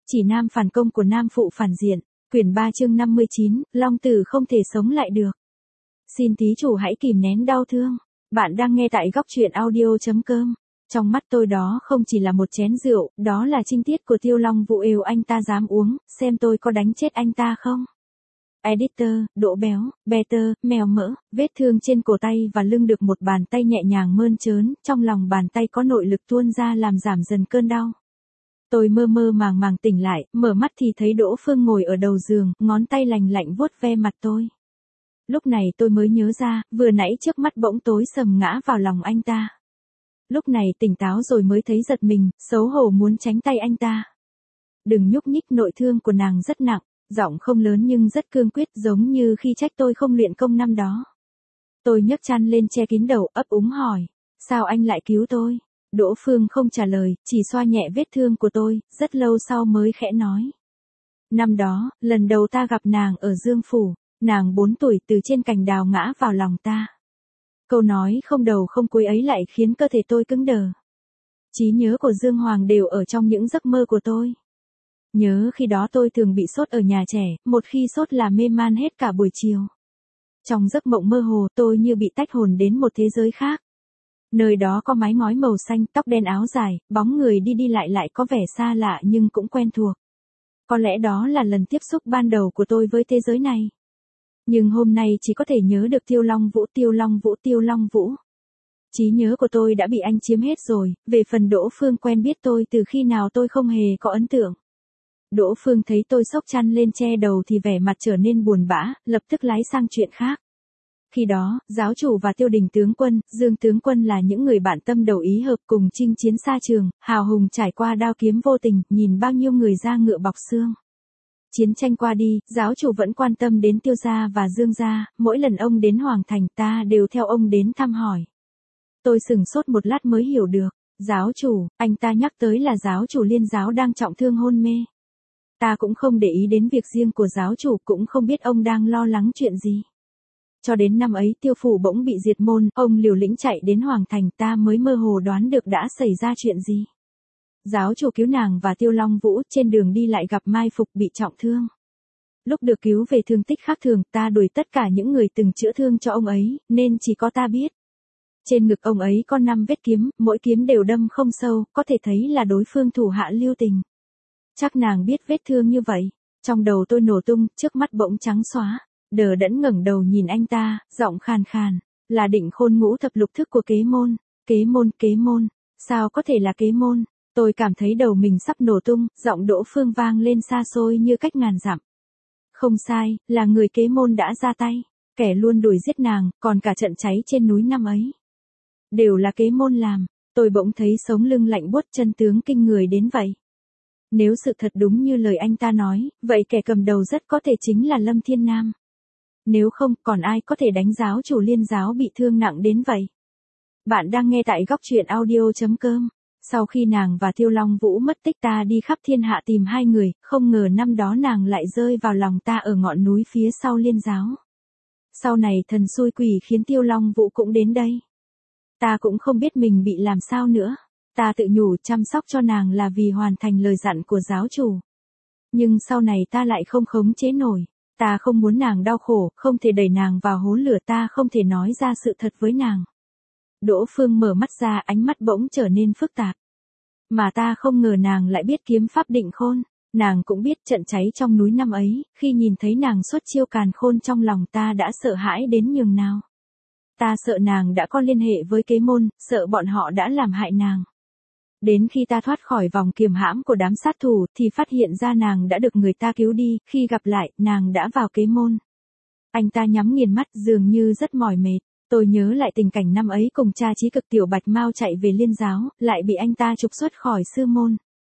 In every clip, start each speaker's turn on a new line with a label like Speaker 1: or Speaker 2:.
Speaker 1: Chỉ nam phản công của nam phụ phản diện, quyển 3 chương 59, Long Tử không thể sống lại được. Xin thí chủ hãy kìm nén đau thương. Bạn đang nghe tại góc truyện audio.com. Trong mắt tôi đó không chỉ là một chén rượu, đó là trinh tiết của Tiêu Long Vũ yêu anh ta dám uống, xem tôi có đánh chết anh ta không. Editor, độ béo, better, mèo mỡ, vết thương trên cổ tay và lưng được một bàn tay nhẹ nhàng mơn trớn, trong lòng bàn tay có nội lực tuôn ra làm giảm dần cơn đau. Tôi mơ mơ màng màng tỉnh lại, mở mắt thì thấy Đỗ Phương ngồi ở đầu giường, ngón tay lành lạnh vuốt ve mặt tôi. Lúc này tôi mới nhớ ra, vừa nãy trước mắt bỗng tối sầm ngã vào lòng anh ta. Lúc này tỉnh táo rồi mới thấy giật mình, xấu hổ muốn tránh tay anh ta. Đừng nhúc nhích, nội thương của nàng rất nặng, giọng không lớn nhưng rất cương quyết, giống như khi trách tôi không luyện công năm đó. Tôi nhấc chăn lên che kín đầu, ấp úng hỏi, sao anh lại cứu tôi? Đỗ Phương không trả lời, chỉ xoa nhẹ vết thương của tôi, rất lâu sau mới khẽ nói. Năm đó, lần đầu ta gặp nàng ở Dương Phủ, nàng 4 tuổi từ trên cành đào ngã vào lòng ta. Câu nói không đầu không cuối ấy lại khiến cơ thể tôi cứng đờ. Trí nhớ của Dương Hoàng đều ở trong những giấc mơ của tôi. Nhớ khi đó tôi thường bị sốt ở nhà trẻ, một khi sốt là mê man hết cả buổi chiều. Trong giấc mộng mơ hồ tôi như bị tách hồn đến một thế giới khác. Nơi đó có mái ngói màu xanh, tóc đen áo dài, bóng người đi đi lại có vẻ xa lạ nhưng cũng quen thuộc. Có lẽ đó là lần tiếp xúc ban đầu của tôi với thế giới này. Nhưng hôm nay chỉ có thể nhớ được Tiêu Long Vũ, Tiêu Long Vũ, Tiêu Long Vũ. Trí nhớ của tôi đã bị anh chiếm hết rồi, về phần Đỗ Phương quen biết tôi từ khi nào tôi không hề có ấn tượng. Đỗ Phương thấy tôi xốc chăn lên che đầu thì vẻ mặt trở nên buồn bã, lập tức lái sang chuyện khác. Khi đó, giáo chủ và Tiêu Đình tướng quân, Dương tướng quân là những người bạn tâm đầu ý hợp cùng chinh chiến xa trường, hào hùng trải qua đao kiếm vô tình, nhìn bao nhiêu người ra ngựa bọc xương. Chiến tranh qua đi, giáo chủ vẫn quan tâm đến Tiêu gia và Dương gia, mỗi lần ông đến Hoàng Thành ta đều theo ông đến thăm hỏi. Tôi sửng sốt một lát mới hiểu được, giáo chủ, anh ta nhắc tới là giáo chủ Liên giáo đang trọng thương hôn mê. Ta cũng không để ý đến việc riêng của giáo chủ, cũng không biết ông đang lo lắng chuyện gì. Cho đến năm ấy Tiêu phủ bỗng bị diệt môn, ông liều lĩnh chạy đến Hoàng Thành, ta mới mơ hồ đoán được đã xảy ra chuyện gì. Giáo chủ cứu nàng và Tiêu Long Vũ, trên đường đi lại gặp mai phục bị trọng thương. Lúc được cứu về thương tích khác thường, ta đuổi tất cả những người từng chữa thương cho ông ấy, nên chỉ có ta biết. Trên ngực ông ấy có 5 vết kiếm, mỗi kiếm đều đâm không sâu, có thể thấy là đối phương thủ hạ lưu tình. Chắc nàng biết vết thương như vậy. Trong đầu tôi nổ tung, trước mắt bỗng trắng xóa. Đờ đẫn ngẩng đầu nhìn anh ta, giọng khàn khàn, là Định Khôn ngũ thập lục thức của Kế Môn. Kế môn, sao có thể là Kế Môn? Tôi cảm thấy đầu mình sắp nổ tung, giọng Đỗ Phương vang lên xa xôi như cách ngàn dặm. Không sai, là người Kế Môn đã ra tay, kẻ luôn đuổi giết nàng, còn cả trận cháy trên núi năm ấy. Đều là Kế Môn làm, tôi bỗng thấy sống lưng lạnh buốt, chân tướng kinh người đến vậy. Nếu sự thật đúng như lời anh ta nói, vậy kẻ cầm đầu rất có thể chính là Lâm Thiên Nam. Nếu không, còn ai có thể đánh giáo chủ Liên giáo bị thương nặng đến vậy? Bạn đang nghe tại góc truyện audio.com. Sau khi nàng và Tiêu Long Vũ mất tích ta đi khắp thiên hạ tìm hai người, không ngờ năm đó nàng lại rơi vào lòng ta ở ngọn núi phía sau Liên giáo. Sau này thần xui quỷ khiến Tiêu Long Vũ cũng đến đây. Ta cũng không biết mình bị làm sao nữa. Ta tự nhủ chăm sóc cho nàng là vì hoàn thành lời dặn của giáo chủ. Nhưng sau này ta lại không khống chế nổi. Ta không muốn nàng đau khổ, không thể đẩy nàng vào hố lửa, ta không thể nói ra sự thật với nàng. Đỗ Phương mở mắt ra, ánh mắt bỗng trở nên phức tạp. Mà ta không ngờ nàng lại biết kiếm pháp Định Khôn. Nàng cũng biết trận cháy trong núi năm ấy, khi nhìn thấy nàng xuất chiêu càn khôn trong lòng ta đã sợ hãi đến nhường nào. Ta sợ nàng đã có liên hệ với Kế Môn, sợ bọn họ đã làm hại nàng. Đến khi ta thoát khỏi vòng kiềm hãm của đám sát thủ thì phát hiện ra nàng đã được người ta cứu đi, khi gặp lại, nàng đã vào Kế Môn. Anh ta nhắm nghiền mắt dường như rất mỏi mệt. Tôi nhớ lại tình cảnh năm ấy cùng cha Chí Cực Tiểu Bạch Mao chạy về Liên giáo, lại bị anh ta trục xuất khỏi sư môn.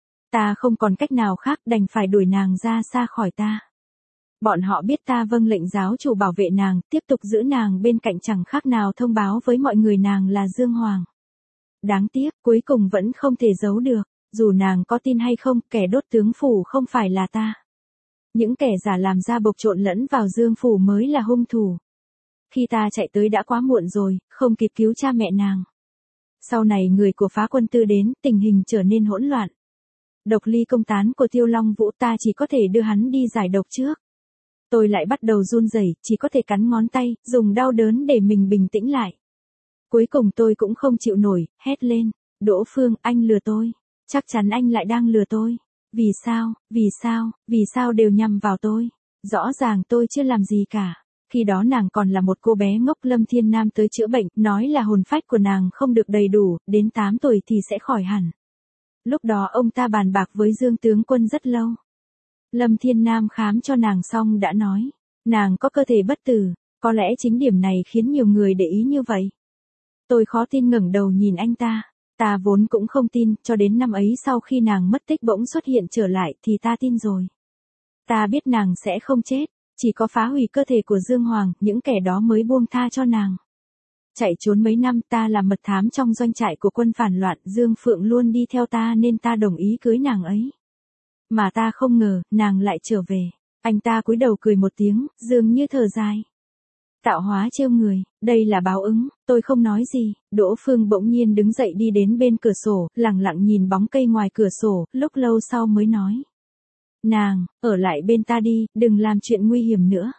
Speaker 1: Ta không còn cách nào khác, đành phải đuổi nàng ra xa khỏi ta. Bọn họ biết ta vâng lệnh giáo chủ bảo vệ nàng, tiếp tục giữ nàng bên cạnh, chẳng khác nào thông báo với mọi người nàng là Dương Hoàng. Đáng tiếc, cuối cùng vẫn không thể giấu được, dù nàng có tin hay không, kẻ đốt tướng phủ không phải là ta. Những kẻ giả làm ra bộc trộn lẫn vào Dương phủ mới là hung thủ. Khi ta chạy tới đã quá muộn rồi, không kịp cứu cha mẹ nàng. Sau này người của Phá Quân Tư đến, tình hình trở nên hỗn loạn. Độc ly công tán của Tiêu Long Vũ ta chỉ có thể đưa hắn đi giải độc trước. Tôi lại bắt đầu run rẩy, chỉ có thể cắn ngón tay, dùng đau đớn để mình bình tĩnh lại. Cuối cùng tôi cũng không chịu nổi, hét lên. Đỗ Phương, anh lừa tôi. Chắc chắn anh lại đang lừa tôi. Vì sao đều nhằm vào tôi. Rõ ràng tôi chưa làm gì cả. Khi đó nàng còn là một cô bé ngốc. Lâm Thiên Nam tới chữa bệnh, nói là hồn phách của nàng không được đầy đủ, đến 8 tuổi thì sẽ khỏi hẳn. Lúc đó ông ta bàn bạc với Dương tướng quân rất lâu. Lâm Thiên Nam khám cho nàng xong đã nói, nàng có cơ thể bất tử, có lẽ chính điểm này khiến nhiều người để ý như vậy. Tôi khó tin ngẩng đầu nhìn anh ta. Ta vốn cũng không tin, cho đến năm ấy sau khi nàng mất tích bỗng xuất hiện trở lại thì ta tin rồi. Ta biết nàng sẽ không chết, chỉ có phá hủy cơ thể của Dương Hoàng, những kẻ đó mới buông tha cho nàng. Chạy trốn mấy năm, ta làm mật thám trong doanh trại của quân phản loạn, Dương Phượng luôn đi theo ta nên ta đồng ý cưới nàng ấy. Mà ta không ngờ, nàng lại trở về. Anh ta cúi đầu cười một tiếng, dường như thở dài. Tạo hóa trêu người, đây là báo ứng, tôi không nói gì. Đỗ Phương bỗng nhiên đứng dậy đi đến bên cửa sổ, lặng lặng nhìn bóng cây ngoài cửa sổ, lúc lâu sau mới nói. Nàng, ở lại bên ta đi, đừng làm chuyện nguy hiểm nữa.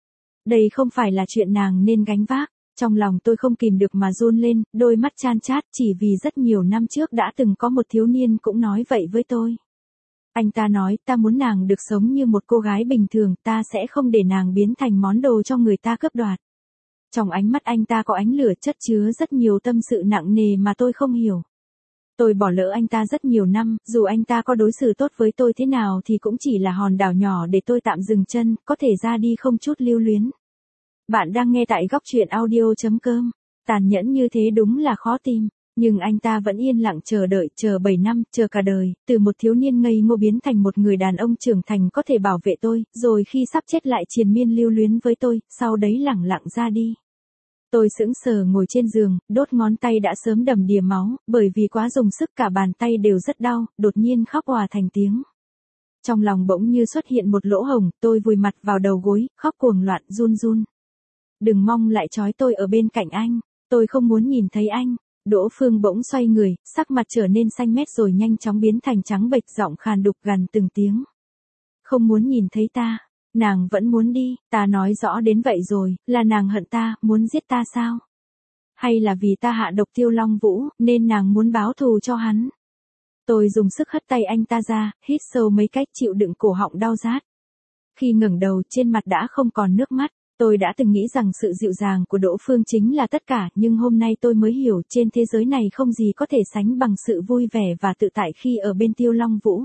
Speaker 1: Đây không phải là chuyện nàng nên gánh vác. Trong lòng tôi không kìm được mà run lên, đôi mắt chan chát chỉ vì rất nhiều năm trước đã từng có một thiếu niên cũng nói vậy với tôi. Anh ta nói ta muốn nàng được sống như một cô gái bình thường, ta sẽ không để nàng biến thành món đồ cho người ta cướp đoạt. Trong ánh mắt anh ta có ánh lửa chất chứa rất nhiều tâm sự nặng nề mà tôi không hiểu. Tôi bỏ lỡ anh ta rất nhiều năm, dù anh ta có đối xử tốt với tôi thế nào thì cũng chỉ là hòn đảo nhỏ để tôi tạm dừng chân, có thể ra đi không chút lưu luyến. Bạn đang nghe tại góc truyện audio.com. Tàn nhẫn như thế đúng là khó tìm. Nhưng anh ta vẫn yên lặng chờ đợi, chờ 7 năm, chờ cả đời, từ một thiếu niên ngây ngô biến thành một người đàn ông trưởng thành có thể bảo vệ tôi, rồi khi sắp chết lại triền miên lưu luyến với tôi, sau đấy lẳng lặng ra đi. Tôi sững sờ ngồi trên giường, đốt ngón tay đã sớm đầm đìa máu, bởi vì quá dùng sức cả bàn tay đều rất đau, đột nhiên khóc òa thành tiếng. Trong lòng bỗng như xuất hiện một lỗ hổng, tôi vùi mặt vào đầu gối, khóc cuồng loạn, run run. Đừng mong lại trói tôi ở bên cạnh anh, tôi không muốn nhìn thấy anh. Đỗ Phương bỗng xoay người, sắc mặt trở nên xanh mét rồi nhanh chóng biến thành trắng bệch, giọng khàn đục gằn từng tiếng. Không muốn nhìn thấy ta, nàng vẫn muốn đi, ta nói rõ đến vậy rồi, là nàng hận ta, muốn giết ta sao? Hay là vì ta hạ độc Tiêu Long Vũ, nên nàng muốn báo thù cho hắn? Tôi dùng sức hất tay anh ta ra, hít sâu mấy cách chịu đựng cổ họng đau rát. Khi ngẩng đầu trên mặt đã không còn nước mắt. Tôi đã từng nghĩ rằng sự dịu dàng của Đỗ Phương chính là tất cả, nhưng hôm nay tôi mới hiểu trên thế giới này không gì có thể sánh bằng sự vui vẻ và tự tại khi ở bên Tiêu Long Vũ.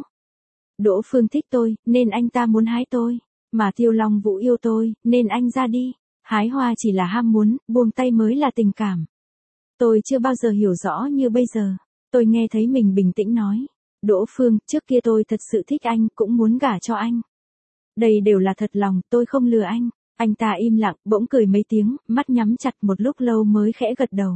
Speaker 1: Đỗ Phương thích tôi, nên anh ta muốn hái tôi, mà Tiêu Long Vũ yêu tôi, nên anh ra đi. Hái hoa chỉ là ham muốn, buông tay mới là tình cảm. Tôi chưa bao giờ hiểu rõ như bây giờ. Tôi nghe thấy mình bình tĩnh nói. Đỗ Phương, trước kia tôi thật sự thích anh, cũng muốn gả cho anh. Đây đều là thật lòng, tôi không lừa anh. Anh ta im lặng, bỗng cười mấy tiếng, mắt nhắm chặt một lúc lâu mới khẽ gật đầu.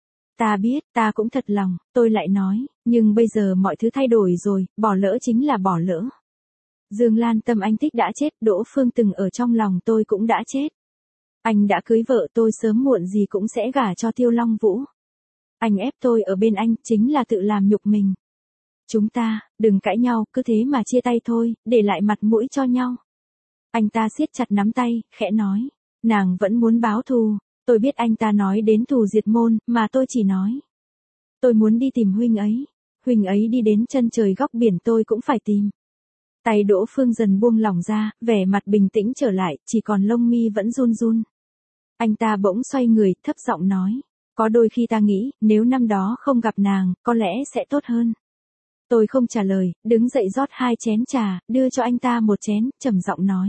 Speaker 1: Ta biết, ta cũng thật lòng, tôi lại nói, nhưng bây giờ mọi thứ thay đổi rồi, bỏ lỡ chính là bỏ lỡ. Dương Lan Tâm anh thích đã chết, Đỗ Phương từng ở trong lòng tôi cũng đã chết. Anh đã cưới vợ tôi sớm muộn gì cũng sẽ gả cho Tiêu Long Vũ. Anh ép tôi ở bên anh, chính là tự làm nhục mình. Chúng ta, đừng cãi nhau, cứ thế mà chia tay thôi, để lại mặt mũi cho nhau. Anh ta siết chặt nắm tay, khẽ nói, nàng vẫn muốn báo thù. Tôi biết anh ta nói đến thù diệt môn, mà tôi chỉ nói. Tôi muốn đi tìm huynh ấy đi đến chân trời góc biển tôi cũng phải tìm. Tay Đỗ Phương dần buông lỏng ra, vẻ mặt bình tĩnh trở lại, chỉ còn lông mi vẫn run run. Anh ta bỗng xoay người, thấp giọng nói, có đôi khi ta nghĩ, nếu năm đó không gặp nàng, có lẽ sẽ tốt hơn. Tôi không trả lời, đứng dậy rót 2 chén trà, đưa cho anh ta một chén, trầm giọng nói.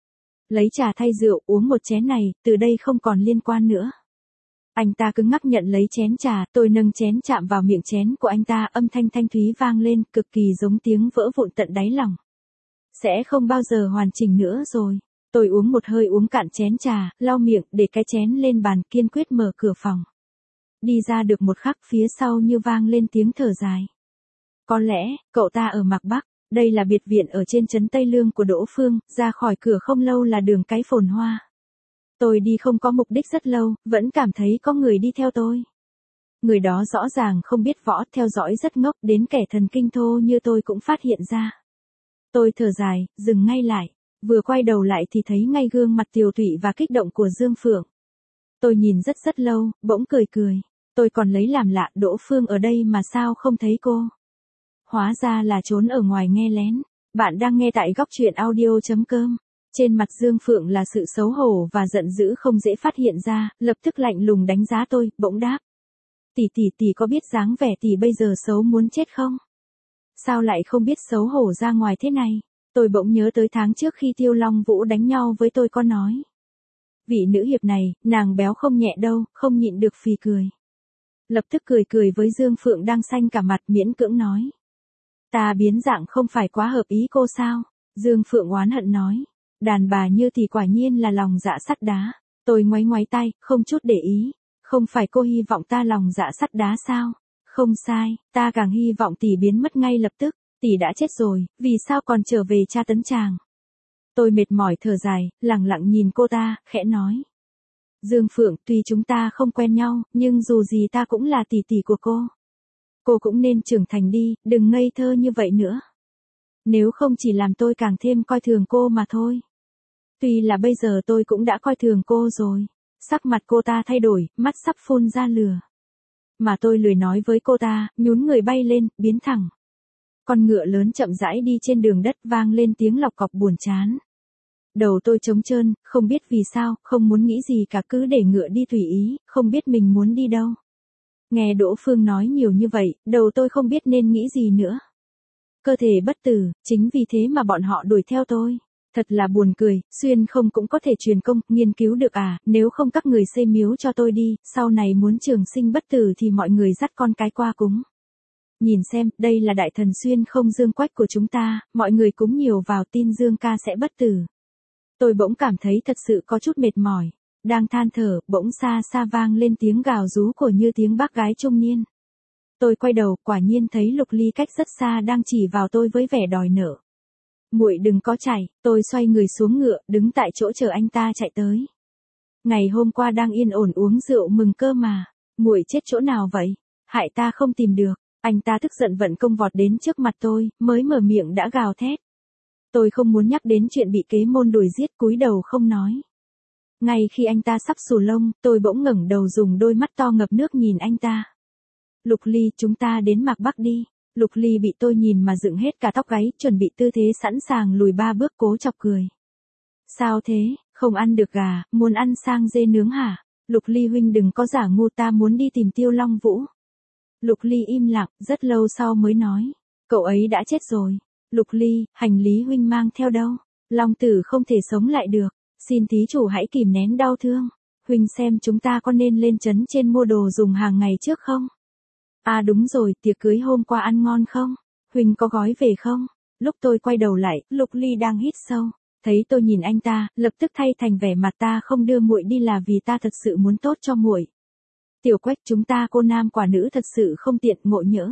Speaker 1: Lấy trà thay rượu, uống một chén này, từ đây không còn liên quan nữa. Anh ta cứng ngắc nhận lấy chén trà, tôi nâng chén chạm vào miệng chén của anh ta, âm thanh thanh thúy vang lên, cực kỳ giống tiếng vỡ vụn tận đáy lòng. Sẽ không bao giờ hoàn chỉnh nữa rồi. Tôi uống một hơi uống cạn chén trà, lau miệng, để cái chén lên bàn, kiên quyết mở cửa phòng. Đi ra được một khắc phía sau như vang lên tiếng thở dài. Có lẽ, cậu ta ở Mạc Bắc, đây là biệt viện ở trên trấn Tây Lương của Đỗ Phương, ra khỏi cửa không lâu là đường cái phồn hoa. Tôi đi không có mục đích rất lâu, vẫn cảm thấy có người đi theo tôi. Người đó rõ ràng không biết võ, theo dõi rất ngốc, đến kẻ thần kinh thô như tôi cũng phát hiện ra. Tôi thở dài, dừng ngay lại. Vừa quay đầu lại thì thấy ngay gương mặt tiều tụy và kích động của Dương Phượng. Tôi nhìn rất lâu, bỗng cười cười. Tôi còn lấy làm lạ, Đỗ Phương ở đây mà sao không thấy cô? Hóa ra là trốn ở ngoài nghe lén. Bạn đang nghe tại góc truyện audio.com. Trên mặt Dương Phượng là sự xấu hổ và giận dữ không dễ phát hiện ra, lập tức lạnh lùng đánh giá tôi, bỗng đáp. Tỷ có biết dáng vẻ tỷ bây giờ xấu muốn chết không? Sao lại không biết xấu hổ ra ngoài thế này? Tôi bỗng nhớ tới tháng trước khi Tiêu Long Vũ đánh nhau với tôi có nói. Vị nữ hiệp này, nàng béo không nhẹ đâu, không nhịn được phì cười. Lập tức cười với Dương Phượng đang xanh cả mặt, miễn cưỡng nói. Ta biến dạng không phải quá hợp ý cô sao? Dương Phượng oán hận nói. Đàn bà như tỷ quả nhiên là lòng dạ sắt đá. Tôi ngoáy tay, không chút để ý. Không phải cô hy vọng ta lòng dạ sắt đá sao? Không sai, ta càng hy vọng tỷ biến mất ngay lập tức. Tỷ đã chết rồi, vì sao còn trở về tra tấn chàng? Tôi mệt mỏi thở dài, lặng lặng nhìn cô ta, khẽ nói. Dương Phượng, tuy chúng ta không quen nhau, nhưng dù gì ta cũng là tỷ tỷ của cô. Cô cũng nên trưởng thành đi, đừng ngây thơ như vậy nữa. Nếu không chỉ làm tôi càng thêm coi thường cô mà thôi. Tuy là bây giờ tôi cũng đã coi thường cô rồi. Sắc mặt cô ta thay đổi, mắt sắp phun ra lửa. Mà tôi lười nói với cô ta, nhún người bay lên, biến thẳng. Con ngựa lớn chậm rãi đi trên đường đất, vang lên tiếng lọc cọc buồn chán. Đầu tôi trống trơn, không biết vì sao, không muốn nghĩ gì cả, cứ để ngựa đi tùy ý, không biết mình muốn đi đâu. Nghe Đỗ Phương nói nhiều như vậy, đầu tôi không biết nên nghĩ gì nữa. Cơ thể bất tử, chính vì thế mà bọn họ đuổi theo tôi. Thật là buồn cười, xuyên không cũng có thể truyền công, nghiên cứu được à, nếu không các người xây miếu cho tôi đi, sau này muốn trường sinh bất tử thì mọi người dắt con cái qua cúng. Nhìn xem, đây là đại thần xuyên không Dương Quách của chúng ta, mọi người cúng nhiều vào tin Dương ca sẽ bất tử. Tôi bỗng cảm thấy thật sự có chút mệt mỏi. Đang than thở, bỗng xa xa vang lên tiếng gào rú của như tiếng bác gái trung niên. Tôi quay đầu, quả nhiên thấy Lục Ly cách rất xa đang chỉ vào tôi với vẻ đòi nợ. Muội đừng có chạy, tôi xoay người xuống ngựa, đứng tại chỗ chờ anh ta chạy tới. Ngày hôm qua đang yên ổn uống rượu mừng cơ mà, muội chết chỗ nào vậy? Hại ta không tìm được. Anh ta tức giận vận công vọt đến trước mặt tôi, mới mở miệng đã gào thét. Tôi không muốn nhắc đến chuyện bị kế môn đuổi giết, cúi đầu không nói. Ngay khi anh ta sắp xù lông, tôi bỗng ngẩng đầu dùng đôi mắt to ngập nước nhìn anh ta. Lục Ly, chúng ta đến Mạc Bắc đi. Lục Ly bị tôi nhìn mà dựng hết cả tóc gáy, chuẩn bị tư thế sẵn sàng lùi 3 bước, cố chọc cười. Sao thế, không ăn được gà, muốn ăn sang dê nướng hả? Lục Ly huynh đừng có giả ngu, ta muốn đi tìm Tiêu Long Vũ. Lục Ly im lặng, rất lâu sau mới nói. Cậu ấy đã chết rồi. Lục Ly, hành lý huynh mang theo đâu? Long tử không thể sống lại được. Xin thí chủ hãy kìm nén đau thương. Huynh xem chúng ta có nên lên trấn trên mua đồ dùng hàng ngày trước không? À đúng rồi, tiệc cưới hôm qua ăn ngon không? Huynh có gói về không? Lúc tôi quay đầu lại, Lục Ly đang hít sâu. Thấy tôi nhìn anh ta, lập tức thay thành vẻ mặt ta không đưa muội đi là vì ta thật sự muốn tốt cho muội. Tiểu Quách, chúng ta cô nam quả nữ thật sự không tiện, ngộ nhỡ.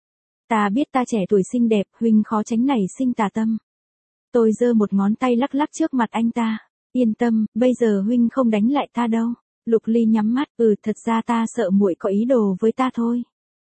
Speaker 1: Ta biết ta trẻ tuổi xinh đẹp, huynh khó tránh nảy sinh tà tâm. Tôi giơ một ngón tay lắc lắc trước mặt anh ta. Yên tâm, bây giờ huynh không đánh lại ta đâu. Lục Ly nhắm mắt, thật ra ta sợ muội có ý đồ với ta thôi.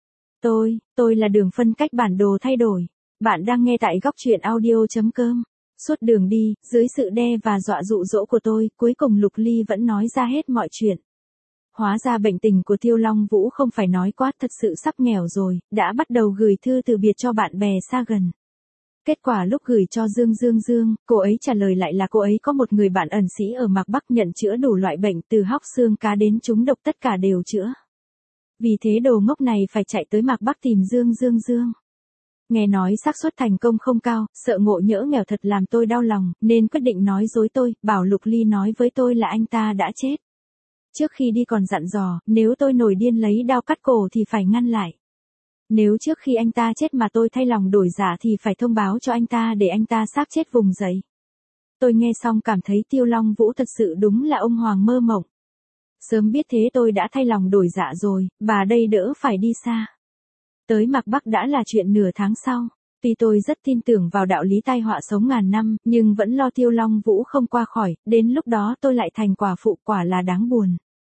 Speaker 1: Tôi là Đường phân cách bản đồ thay đổi. Bạn đang nghe tại góc truyện audio.com. Suốt đường đi, dưới sự đe và dọa dụ dỗ của tôi, cuối cùng Lục Ly vẫn nói ra hết mọi chuyện. Hóa ra bệnh tình của Tiêu Long Vũ không phải nói quá, thật sự sắp nghèo rồi, đã bắt đầu gửi thư từ biệt cho bạn bè xa gần. Kết quả lúc gửi cho Dương, cô ấy trả lời lại là cô ấy có một người bạn ẩn sĩ ở Mạc Bắc nhận chữa đủ loại bệnh từ hóc xương cá đến trúng độc tất cả đều chữa. Vì thế đồ ngốc này phải chạy tới Mạc Bắc tìm Dương. Nghe nói xác suất thành công không cao, sợ ngộ nhỡ nghèo thật làm tôi đau lòng, nên quyết định nói dối tôi, bảo Lục Ly nói với tôi là anh ta đã chết. Trước khi đi còn dặn dò, nếu tôi nổi điên lấy đao cắt cổ thì phải ngăn lại. Nếu trước khi anh ta chết mà tôi thay lòng đổi dạ thì phải thông báo cho anh ta để anh ta xác chết vùng dậy. Tôi nghe xong cảm thấy Tiêu Long Vũ thật sự đúng là ông hoàng mơ mộng. Sớm biết thế tôi đã thay lòng đổi dạ rồi, bà đây đỡ phải đi xa. Tới Mạc Bắc đã là chuyện nửa tháng sau. Tuy tôi rất tin tưởng vào đạo lý tai họa sống ngàn năm, nhưng vẫn lo Tiêu Long Vũ không qua khỏi, đến lúc đó tôi lại thành quả phụ, quả là đáng buồn.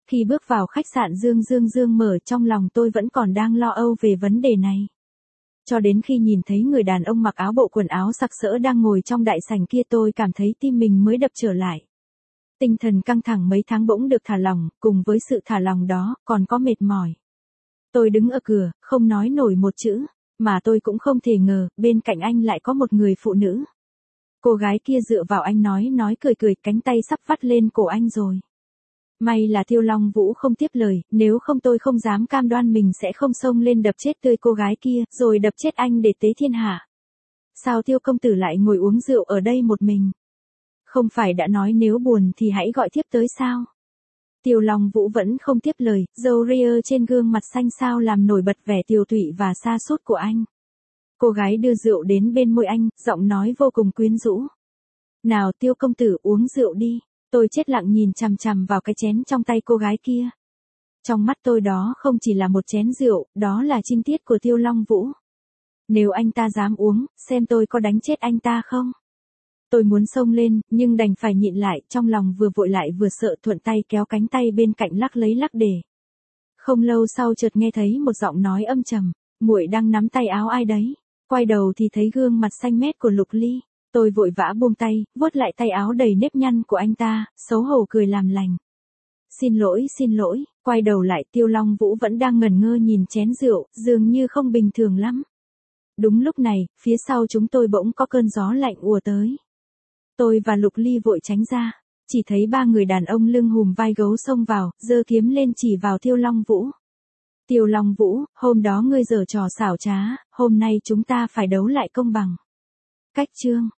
Speaker 1: Khi bước vào khách sạn Dương mở, trong lòng tôi vẫn còn đang lo âu về vấn đề này. Cho đến khi nhìn thấy người đàn ông mặc áo bộ quần áo sặc sỡ đang ngồi trong đại sảnh kia, tôi cảm thấy tim mình mới đập trở lại. Tinh thần căng thẳng mấy tháng bỗng được thả lỏng, cùng với sự thả lỏng đó, còn có mệt mỏi. Tôi đứng ở cửa, không nói nổi một chữ, mà tôi cũng không thể ngờ, bên cạnh anh lại có một người phụ nữ. Cô gái kia dựa vào anh nói cười, cánh tay sắp vắt lên cổ anh rồi. May là Tiêu Long Vũ không tiếp lời, nếu không tôi không dám cam đoan mình sẽ không xông lên đập chết tươi cô gái kia, rồi đập chết anh để tế thiên hạ. Sao Tiêu công tử lại ngồi uống rượu ở đây một mình? Không phải đã nói nếu buồn thì hãy gọi thiếp tới sao? Tiêu Long Vũ vẫn không tiếp lời, râu ria trên gương mặt xanh xao làm nổi bật vẻ tiều tụy và sa sút của anh. Cô gái đưa rượu đến bên môi anh, giọng nói vô cùng quyến rũ. Nào Tiêu công tử uống rượu đi. Tôi chết lặng nhìn chằm chằm vào cái chén trong tay cô gái kia. Trong mắt tôi đó không chỉ là một chén rượu, đó là trinh tiết của Tiêu Long Vũ. Nếu anh ta dám uống, xem tôi có đánh chết anh ta không? Tôi muốn xông lên, nhưng đành phải nhịn lại, trong lòng vừa vội lại vừa sợ, thuận tay kéo cánh tay bên cạnh lắc lấy lắc để. Không lâu sau chợt nghe thấy một giọng nói âm trầm, muội đang nắm tay áo ai đấy? Quay đầu thì thấy gương mặt xanh mét của Lục Ly. Tôi vội vã buông tay, vuốt lại tay áo đầy nếp nhăn của anh ta, xấu hổ cười làm lành. Xin lỗi, quay đầu lại Tiêu Long Vũ vẫn đang ngẩn ngơ nhìn chén rượu, dường như không bình thường lắm. Đúng lúc này, phía sau chúng tôi bỗng có cơn gió lạnh ùa tới. Tôi và Lục Ly vội tránh ra, chỉ thấy ba người đàn ông lưng hùm vai gấu xông vào, giơ kiếm lên chỉ vào Tiêu Long Vũ. Tiêu Long Vũ, hôm đó ngươi giở trò xảo trá, hôm nay chúng ta phải đấu lại công bằng. Cách chương